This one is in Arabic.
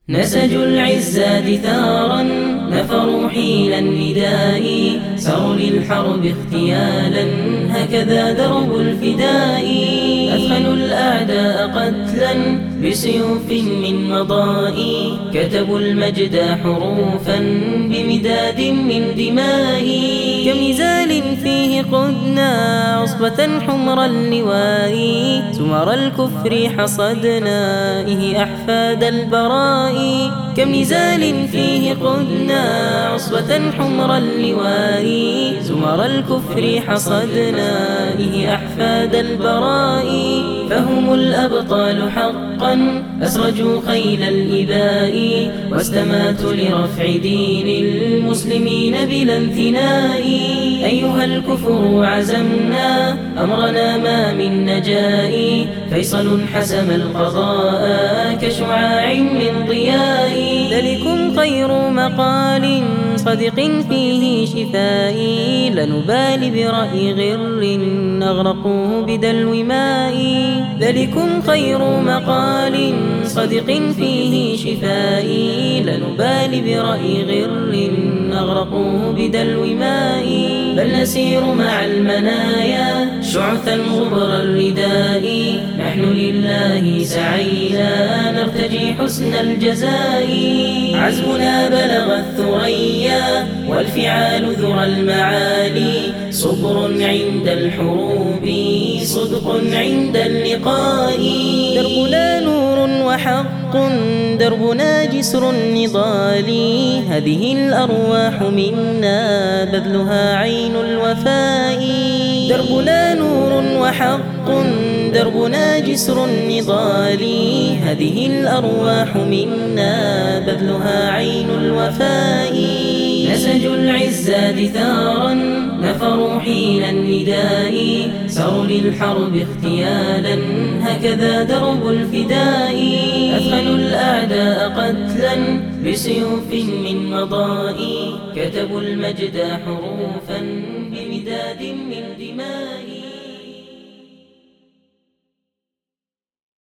نسجوا العزات ثارا نفروا حين النداء سروا للحرب اغتيالا هكذا درب الفداء أثخنوا الأعداء قتلا بسيوف من مضاء كتبوا المجد حروفا بمداد من دماء كمزال فيه قدنا عصبة حمر اللواء سمر الكفر حصدنا إه أحفاد البراء كم نزال فيه قدنا عصبة حمر اللواء زمر الكفر حصدنا إه أحفاد البراء فهم الأبطال حقا أسرجوا خيل الإباء واستماتوا لرفع دين المسلمين بلا انثناء أيها الكفر عزمنا أمرنا ما من نجاء فيصل حسم القضاء كشعاع من ضياء ذلكم خير مقال صدق فيه شفائي لنبال برأي غر نغرقوه بدلو ماء ذلكم خير مقال صدق فيه شفائي لنبال برأي غر نغرقوه بدلو ماء بل نسير مع المنايا شعثا غبر الرداء نحن لله سعينا نرتجي حسن الجزاء عزمنا بلغ الثريا والفعال ذرى المعالي صبر عند الحروب صدق عند اللقاء دربنا نور وحق دربنا جسر النضال هذه الأرواح منا بذلها عين الوفاء دربنا نور وحق دربنا جسر النضال هذه الأرواح منا بذلها عين الوفاء نسجوا العزات ثارا نفروا حين النداء سروا للحرب اغتيالا هكذا درب الفداء أثخنوا الأعداء قتلا بسيوف من مضاء كتبوا المجد حروفا بمداد من دماء.